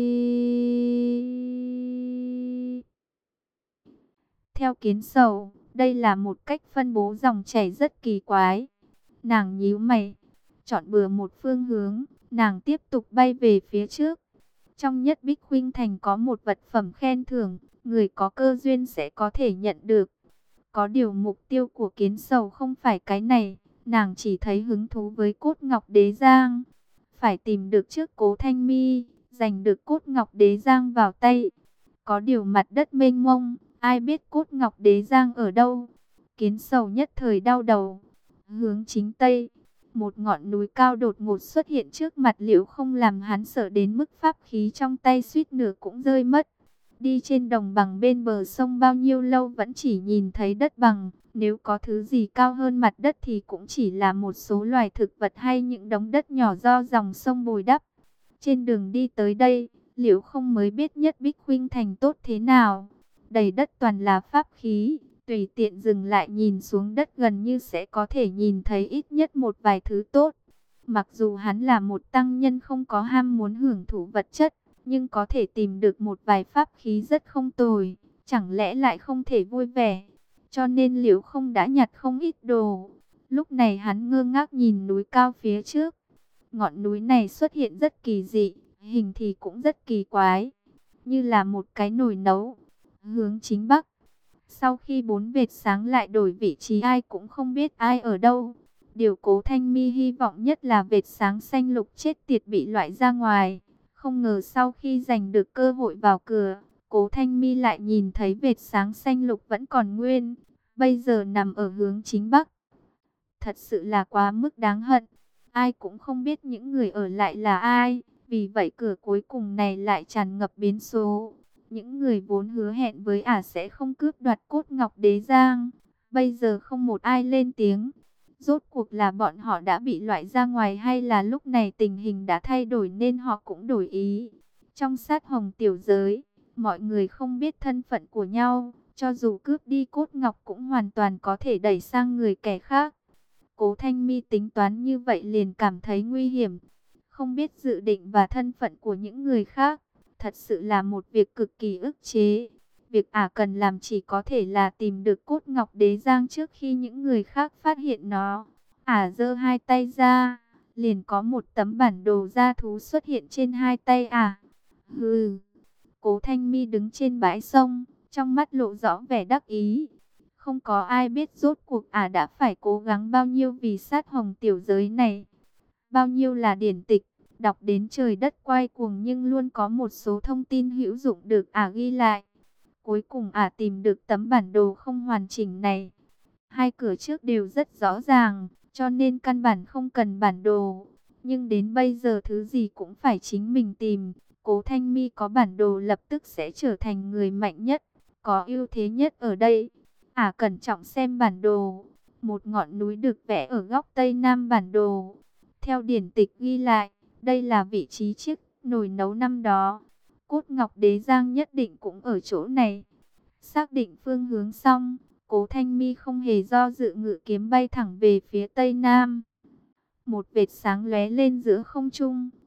Theo Kiến Sầu, đây là một cách phân bố dòng chảy rất kỳ quái. Nàng nhíu mày, chọn bừa một phương hướng, nàng tiếp tục bay về phía trước. Trong Nhất Bích Khuynh Thành có một vật phẩm khen thưởng, người có cơ duyên sẽ có thể nhận được. Có điều mục tiêu của Kiến Sầu không phải cái này, nàng chỉ thấy hứng thú với cốt ngọc đế giang. Phải tìm được trước Cố Thanh Mi, giành được cốt ngọc đế giang vào tay. Có điều mặt đất mênh mông, ai biết cốt ngọc đế giang ở đâu. Kiến Sầu nhất thời đau đầu. Hướng chính Tây, một ngọn núi cao đột ngột xuất hiện trước mặt Liễu Không, làm hắn sợ đến mức pháp khí trong tay suýt nửa cũng rơi mất. Đi trên đồng bằng bên bờ sông bao nhiêu lâu vẫn chỉ nhìn thấy đất bằng. Nếu có thứ gì cao hơn mặt đất thì cũng chỉ là một số loài thực vật hay những đống đất nhỏ do dòng sông bồi đắp. Trên đường đi tới đây, Liễu Không mới biết Nhất Bích Khuynh Thành tốt thế nào. Đầy đất toàn là pháp khí. Tùy tiện dừng lại nhìn xuống đất gần như sẽ có thể nhìn thấy ít nhất một vài thứ tốt. Mặc dù hắn là một tăng nhân không có ham muốn hưởng thụ vật chất, nhưng có thể tìm được một vài pháp khí rất không tồi, chẳng lẽ lại không thể vui vẻ. Cho nên Liễu Không đã nhặt không ít đồ. Lúc này hắn ngơ ngác nhìn núi cao phía trước. Ngọn núi này xuất hiện rất kỳ dị, hình thì cũng rất kỳ quái, như là một cái nồi nấu. Hướng chính bắc. Sau khi bốn vệt sáng lại đổi vị trí, ai cũng không biết ai ở đâu. Điều Cố Thanh Mi hy vọng nhất là vệt sáng xanh lục chết tiệt bị loại ra ngoài. Không ngờ sau khi giành được cơ hội vào cửa, Cố Thanh Mi lại nhìn thấy vệt sáng xanh lục vẫn còn nguyên, bây giờ nằm ở hướng chính bắc. Thật sự là quá mức đáng hận. Ai cũng không biết những người ở lại là ai, vì vậy cửa cuối cùng này lại tràn ngập biến số. Những người vốn hứa hẹn với ả sẽ không cướp đoạt cốt ngọc đế giang, bây giờ không một ai lên tiếng. Rốt cuộc là bọn họ đã bị loại ra ngoài hay là lúc này tình hình đã thay đổi nên họ cũng đổi ý. Trong sát hồng tiểu giới, mọi người không biết thân phận của nhau, cho dù cướp đi cốt ngọc cũng hoàn toàn có thể đẩy sang người kẻ khác. Cố Thanh Mi tính toán như vậy liền cảm thấy nguy hiểm. Không biết dự định và thân phận của những người khác, thật sự là một việc cực kỳ ức chế. Việc ả cần làm chỉ có thể là tìm được cốt ngọc đế giang trước khi những người khác phát hiện nó. Ả giơ hai tay ra, liền có một tấm bản đồ gia thú xuất hiện trên hai tay ả. Hừ. Cố Thanh Mi đứng trên bãi sông, trong mắt lộ rõ vẻ đắc ý. Không có ai biết rốt cuộc ả đã phải cố gắng bao nhiêu vì sát hồng tiểu giới này. Bao nhiêu là điển tịch, đọc đến trời đất quay cuồng nhưng luôn có một số thông tin hữu dụng được ả ghi lại. Cuối cùng ả tìm được tấm bản đồ không hoàn chỉnh này. Hai cửa trước đều rất rõ ràng, cho nên căn bản không cần bản đồ. Nhưng đến bây giờ thứ gì cũng phải chính mình tìm. Cố Thanh Mi có bản đồ lập tức sẽ trở thành người mạnh nhất, có ưu thế nhất ở đây. Ả cẩn trọng xem bản đồ. Một ngọn núi được vẽ ở góc tây nam bản đồ. Theo điển tịch ghi lại, đây là vị trí chiếc nồi nấu năm đó. Cốt ngọc đế giang nhất định cũng ở chỗ này. Xác định phương hướng xong, Cố Thanh Mi không hề do dự ngự kiếm bay thẳng về phía tây nam. Một vệt sáng lóe lên giữa không trung,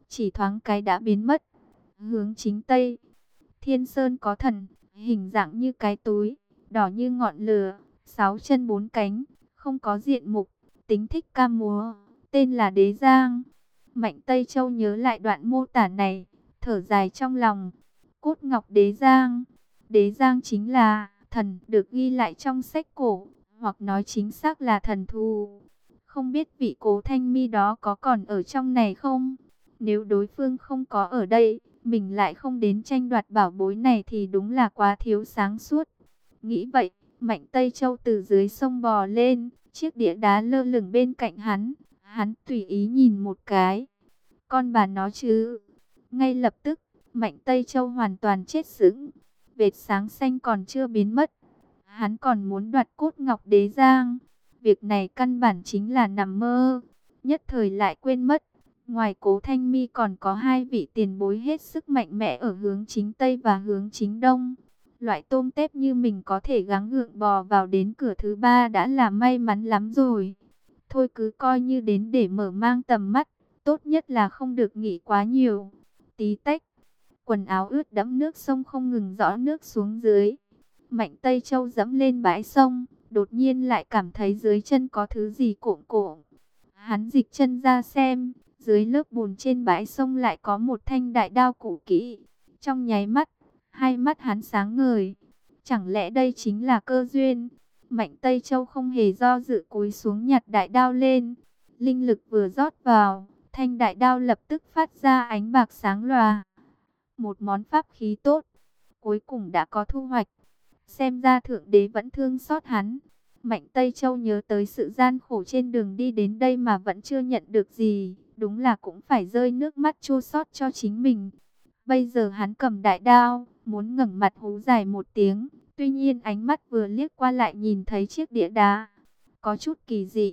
chỉ thoáng cái đã biến mất. Hướng chính Tây, Thiên Sơn có thần, hình dạng như cái túi, đỏ như ngọn lửa, 6 chân 4 cánh, không có diện mục, tính thích ca múa, tên là Đế Giang. Mạnh Tây Châu nhớ lại đoạn mô tả này, thở dài trong lòng. Cốt ngọc Đế Giang, Đế Giang chính là thần được ghi lại trong sách cổ, hoặc nói chính xác là thần thù. Không biết vị Cố Thanh Mi đó có còn ở trong này không? Nếu đối phương không có ở đây, mình lại không đến tranh đoạt bảo bối này thì đúng là quá thiếu sáng suốt. Nghĩ vậy, Mạnh Tây Châu từ dưới sông bò lên, chiếc đĩa đá lơ lửng bên cạnh hắn. Hắn tùy ý nhìn một cái. Con bà nó chứ. Ngay lập tức, Mạnh Tây Châu hoàn toàn chết sững. Vệt sáng xanh còn chưa biến mất. Hắn còn muốn đoạt cốt ngọc Đế Giang. Việc này căn bản chính là nằm mơ. Nhất thời lại quên mất. Ngoài Cố Thanh Mi còn có 2 vị tiền bối hết sức mạnh mẽ ở hướng chính Tây và hướng chính Đông. Loại tôm tép như mình có thể gắng gượng bò vào đến cửa thứ 3 đã là may mắn lắm rồi. Thôi cứ coi như đến để mở mang tầm mắt. Tốt nhất là không được nghĩ quá nhiều. Tí tách, quần áo ướt đẫm nước sông không ngừng rõ nước xuống dưới. Mạnh Tây Châu dẫm lên bãi sông, đột nhiên lại cảm thấy dưới chân có thứ gì cộm cộm. Hắn dịch chân ra xem, dưới lớp bùn trên bãi sông lại có một thanh đại đao cũ kỹ. Trong nháy mắt, hai mắt hắn sáng ngời. Chẳng lẽ đây chính là cơ duyên? Mạnh Tây Châu không hề do dự cúi xuống nhặt đại đao lên. Linh lực vừa rót vào, thanh đại đao lập tức phát ra ánh bạc sáng lòa. Một món pháp khí tốt, cuối cùng đã có thu hoạch. Xem ra Thượng Đế vẫn thương xót hắn. Mạnh Tây Châu nhớ tới sự gian khổ trên đường đi đến đây mà vẫn chưa nhận được gì. Đúng là cũng phải rơi nước mắt chua xót cho chính mình. Bây giờ hắn cầm đại đao, muốn ngẩng mặt hú dài một tiếng. Tuy nhiên ánh mắt vừa liếc qua lại nhìn thấy chiếc đĩa đá. Có chút kỳ dị.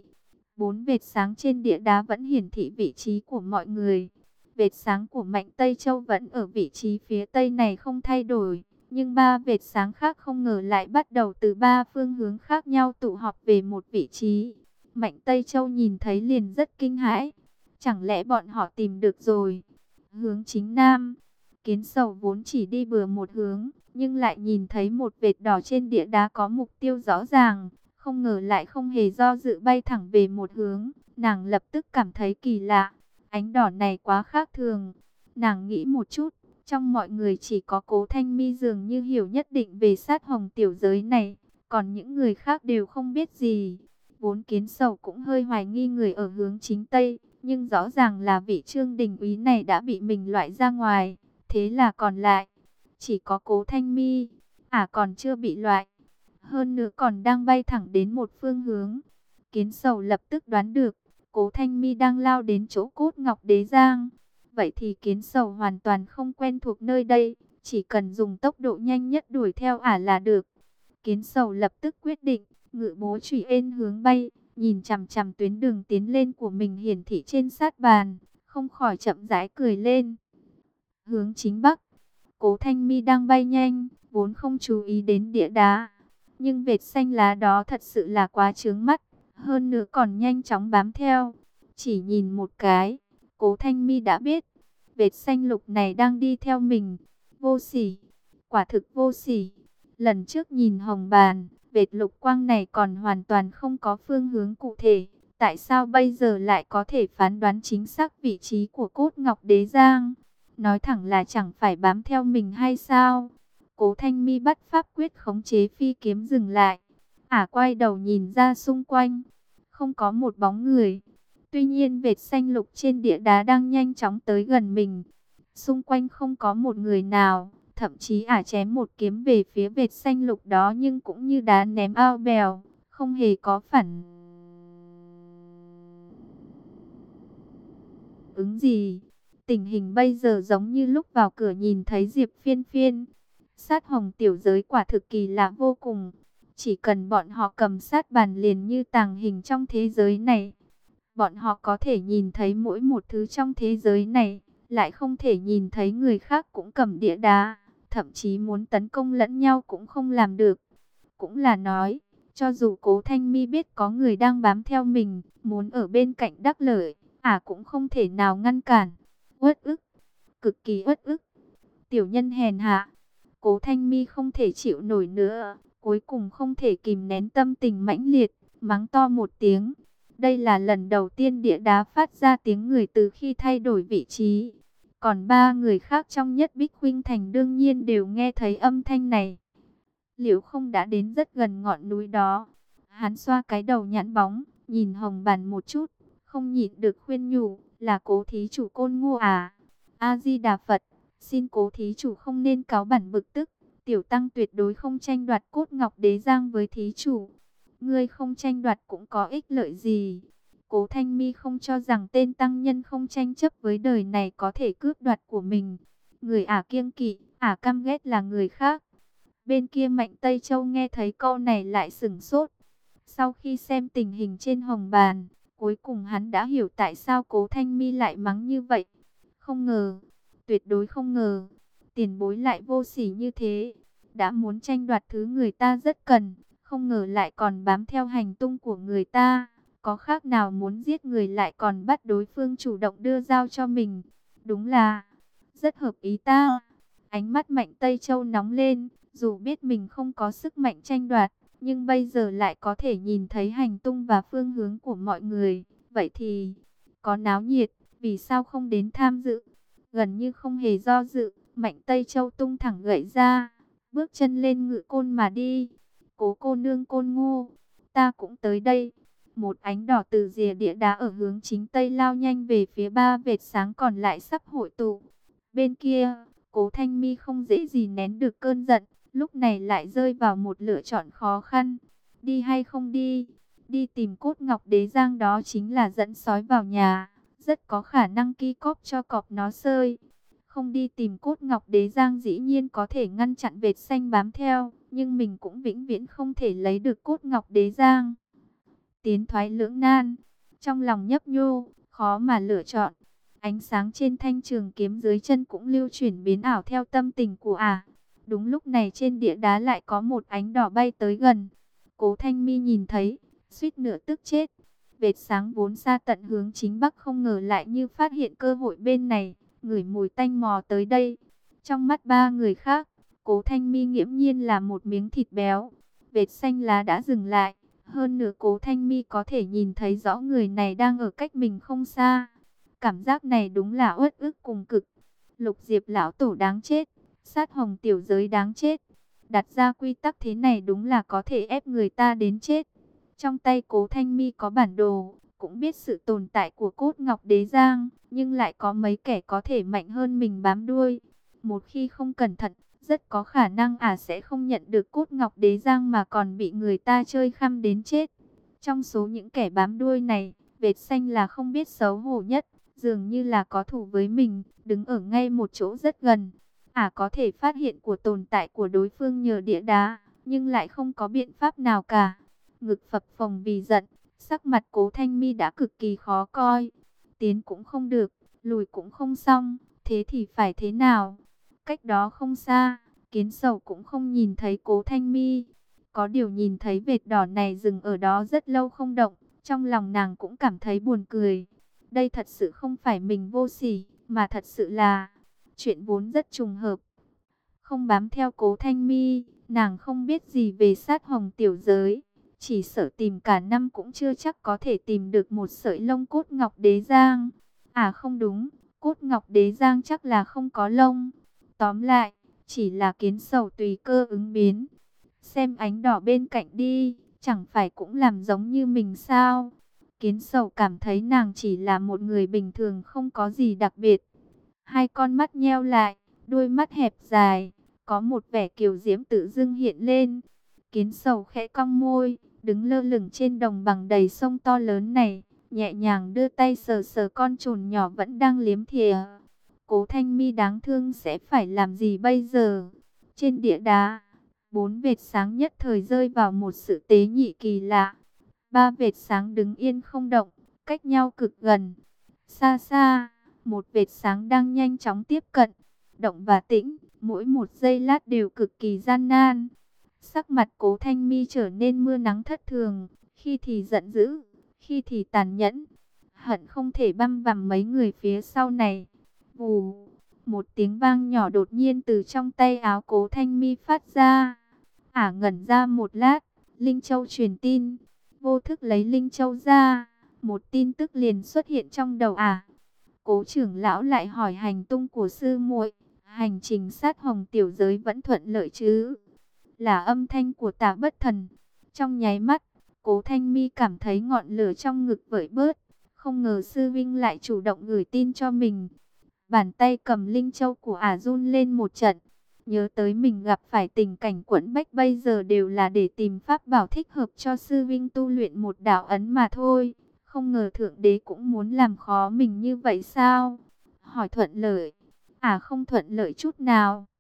4 vệt sáng trên đĩa đá vẫn hiển thị vị trí của mọi người. Vệt sáng của Mạnh Tây Châu vẫn ở vị trí phía tây này không thay đổi. Nhưng 3 vệt sáng khác không ngờ lại bắt đầu từ 3 phương hướng khác nhau tụ họp về một vị trí. Mạnh Tây Châu nhìn thấy liền rất kinh hãi. Chẳng lẽ bọn họ tìm được rồi? Hướng chính Nam. Kiến Sầu vốn chỉ đi bừa một hướng, nhưng lại nhìn thấy một vệt đỏ trên đĩa đá có mục tiêu rõ ràng. Không ngờ lại không hề do dự bay thẳng về một hướng. Nàng lập tức cảm thấy kỳ lạ. Ánh đỏ này quá khác thường. Nàng nghĩ một chút. Trong mọi người chỉ có Cố Thanh Mi dường như hiểu nhất định về sát hồng tiểu giới này. Còn những người khác đều không biết gì. Vốn Kiến Sầu cũng hơi hoài nghi người ở hướng chính Tây. Nhưng rõ ràng là vị Trương Đình úy này đã bị mình loại ra ngoài. Thế là còn lại, chỉ có Cố Thanh Mi. Còn chưa bị loại. Hơn nữa còn đang bay thẳng đến một phương hướng. Kiến Sầu lập tức đoán được. Cố Thanh Mi đang lao đến chỗ cốt ngọc Đế Giang. Vậy thì Kiến Sầu hoàn toàn không quen thuộc nơi đây. Chỉ cần dùng tốc độ nhanh nhất đuổi theo là được. Kiến Sầu lập tức quyết định. Ngự bố chủy ên hướng bay. Nhìn chằm chằm tuyến đường tiến lên của mình hiển thị trên sát bàn. Không khỏi chậm rãi cười lên. Hướng chính Bắc. Cố Thanh Mi đang bay nhanh. Vốn không chú ý đến đĩa đá. Nhưng vệt xanh lá đó thật sự là quá chướng mắt. Hơn nữa còn nhanh chóng bám theo. Chỉ nhìn một cái, Cố Thanh Mi đã biết. Vệt xanh lục này đang đi theo mình. Vô sỉ. Quả thực vô sỉ. Lần trước nhìn hồng bàn, vệt lục quang này còn hoàn toàn không có phương hướng cụ thể. Tại sao bây giờ lại có thể phán đoán chính xác vị trí của cốt ngọc Đế Giang? Nói thẳng là chẳng phải bám theo mình hay sao? Cố Thanh Mi bắt pháp quyết khống chế phi kiếm dừng lại. Quay đầu nhìn ra xung quanh. Không có một bóng người. Tuy nhiên vệt xanh lục trên đĩa đá đang nhanh chóng tới gần mình. Xung quanh không có một người nào. Thậm chí chém một kiếm về phía vệt xanh lục đó nhưng cũng như đá ném ao bèo. Không hề có phản ứng gì. Tình hình bây giờ giống như lúc vào cửa nhìn thấy Diệp Phiên Phiên. Sát hồng tiểu giới quả thực kỳ lạ vô cùng. Chỉ cần bọn họ cầm sát bàn liền như tàng hình trong thế giới này. Bọn họ có thể nhìn thấy mỗi một thứ trong thế giới này. Lại không thể nhìn thấy người khác cũng cầm đĩa đá. Thậm chí muốn tấn công lẫn nhau cũng không làm được. Cũng là nói, cho dù Cố Thanh Mi biết có người đang bám theo mình, muốn ở bên cạnh đắc lợi, cũng không thể nào ngăn cản. Uất ức, cực kỳ uất ức. Tiểu nhân hèn hạ. Cố Thanh Mi không thể chịu nổi nữa, cuối cùng không thể kìm nén tâm tình mãnh liệt, mắng to một tiếng. Đây là lần đầu tiên địa đá phát ra tiếng người từ khi thay đổi vị trí. Còn ba người khác trong Nhất Bích Khuynh Thành đương nhiên đều nghe thấy âm thanh này. Liễu Không đã đến rất gần ngọn núi đó. Hắn xoa cái đầu nhẵn bóng, nhìn Hồng Bàn một chút, không nhịn được khuyên nhủ, là Cố thí chủ Côn Ngô à? A Di Đà Phật, xin Cố thí chủ không nên cáu bẳn bực tức, tiểu tăng tuyệt đối không tranh đoạt cốt ngọc đế giang với thí chủ. Ngươi không tranh đoạt cũng có ích lợi gì? Cố Thanh Mi không cho rằng tên tăng nhân không tranh chấp với đời này có thể cướp đoạt của mình. Người ả kiêng kỵ, ả căm ghét là người khác. Bên kia Mạnh Tây Châu nghe thấy câu này lại sửng sốt. Sau khi xem tình hình trên hồng bàn, cuối cùng hắn đã hiểu tại sao Cố Thanh Mi lại mắng như vậy. Không ngờ, tuyệt đối không ngờ, tiền bối lại vô sỉ như thế. Đã muốn tranh đoạt thứ người ta rất cần, không ngờ lại còn bám theo hành tung của người ta. Có khác nào muốn giết người lại còn bắt đối phương chủ động đưa dao cho mình. Đúng là rất hợp ý ta. Ánh mắt Mạnh Tây Châu nóng lên, dù biết mình không có sức mạnh tranh đoạt, nhưng bây giờ lại có thể nhìn thấy hành tung và phương hướng của mọi người. Vậy thì, có náo nhiệt, vì sao không đến tham dự? Gần như không hề do dự, Mạnh Tây Châu tung thẳng gậy ra, bước chân lên ngự côn mà đi. Cố cô nương Côn Ngô, ta cũng tới đây. Một ánh đỏ từ rìa địa đá ở hướng chính tây lao nhanh về phía ba vệt sáng còn lại sắp hội tụ. Bên kia, Cố Thanh Mi không dễ gì nén được cơn giận, lúc này lại rơi vào một lựa chọn khó khăn. Đi hay không đi? Đi tìm cốt ngọc đế giang đó chính là dẫn sói vào nhà, rất có khả năng ki cóp cho cọp nó sơi. Không đi tìm cốt ngọc đế giang dĩ nhiên có thể ngăn chặn vệt xanh bám theo, nhưng mình cũng vĩnh viễn không thể lấy được cốt ngọc đế giang. Tiến thoái lưỡng nan, trong lòng nhấp nhô, khó mà lựa chọn. Ánh sáng trên thanh trường kiếm dưới chân cũng lưu chuyển biến ảo theo tâm tình của ả. Đúng lúc này trên địa đá lại có một ánh đỏ bay tới gần. Cố Thanh Mi nhìn thấy, suýt nữa tức chết. Vệt sáng vốn xa tận hướng chính bắc không ngờ lại như phát hiện cơ hội bên này, ngửi mùi tanh mò tới đây. Trong mắt ba người khác, Cố Thanh Mi nghiễm nhiên là một miếng thịt béo. Vệt xanh lá đã dừng lại, hơn nữa Cố Thanh Mi có thể nhìn thấy rõ người này đang ở cách mình không xa. Cảm giác này đúng là uất ức cùng cực. Lục Diệp lão tổ đáng chết, Sát Hồng tiểu giới đáng chết. Đặt ra quy tắc thế này đúng là có thể ép người ta đến chết. Trong tay Cố Thanh Mi có bản đồ, cũng biết sự tồn tại của cốt ngọc đế giang, nhưng lại có mấy kẻ có thể mạnh hơn mình bám đuôi. Một khi không cẩn thận, rất có khả năng sẽ không nhận được cốt ngọc đế giang mà còn bị người ta chơi khăm đến chết. Trong số những kẻ bám đuôi này, vệt xanh là không biết xấu hổ nhất, dường như là có thù với mình, đứng ở ngay một chỗ rất gần. Có thể phát hiện của tồn tại của đối phương nhờ địa đá, nhưng lại không có biện pháp nào cả. Ngực phập phồng vì giận, sắc mặt Cố Thanh Mi đã cực kỳ khó coi. Tiến cũng không được, lùi cũng không xong, thế thì phải thế nào? Cách đó không xa, Kiến Sầu cũng không nhìn thấy Cố Thanh Mi. Có điều nhìn thấy vệt đỏ này dừng ở đó rất lâu không động, trong lòng nàng cũng cảm thấy buồn cười. Đây thật sự không phải mình vô sỉ, mà thật sự là chuyện vốn rất trùng hợp. Không bám theo Cố Thanh Mi, nàng không biết gì về Sát Hồng tiểu giới. Chỉ sợ tìm cả năm cũng chưa chắc có thể tìm được một sợi lông cốt ngọc đế giang. Không đúng, cốt ngọc đế giang chắc là không có lông. Tóm lại, chỉ là Kiến Sầu tùy cơ ứng biến. Xem ánh đỏ bên cạnh đi, chẳng phải cũng làm giống như mình sao? Kiến Sầu cảm thấy nàng chỉ là một người bình thường không có gì đặc biệt. Hai con mắt nheo lại, đôi mắt hẹp dài, có một vẻ kiều diễm tự dưng hiện lên. Kiến Sầu khẽ cong môi, đứng lơ lửng trên đồng bằng đầy sông to lớn này, nhẹ nhàng đưa tay sờ sờ con trồn nhỏ vẫn đang liếm thìa. Cố Thanh Mi đáng thương sẽ phải làm gì bây giờ? Trên địa đá, 4 vệt sáng nhất thời rơi vào một sự tế nhị kỳ lạ. 3 vệt sáng đứng yên không động, cách nhau cực gần. Xa xa, một vệt sáng đang nhanh chóng tiếp cận. Động và tĩnh, mỗi một giây lát đều cực kỳ gian nan. Sắc mặt Cố Thanh Mi trở nên mưa nắng thất thường, khi thì giận dữ, khi thì tàn nhẫn, hận không thể băm vằm mấy người phía sau này. Vù, một tiếng vang nhỏ đột nhiên từ trong tay áo Cố Thanh Mi phát ra. Ả ngẩn ra một lát, Linh Châu truyền tin. Vô thức lấy Linh Châu ra, một tin tức liền xuất hiện trong đầu Ả. Cố trưởng lão lại hỏi hành tung của sư muội, hành trình sát Hồng tiểu giới vẫn thuận lợi chứ? Là âm thanh của Tả Bất Thần. Trong nháy mắt, Cố Thanh Mi cảm thấy ngọn lửa trong ngực vơi bớt, không ngờ sư vinh lại chủ động gửi tin cho mình. Bàn tay cầm Linh Châu của Ả run lên một trận, nhớ tới mình gặp phải tình cảnh quẫn bách bây giờ đều là để tìm pháp bảo thích hợp cho sư vinh tu luyện một đạo ấn mà thôi. Không ngờ Thượng Đế cũng muốn làm khó mình như vậy sao? Hỏi thuận lợi? Ả không thuận lợi chút nào.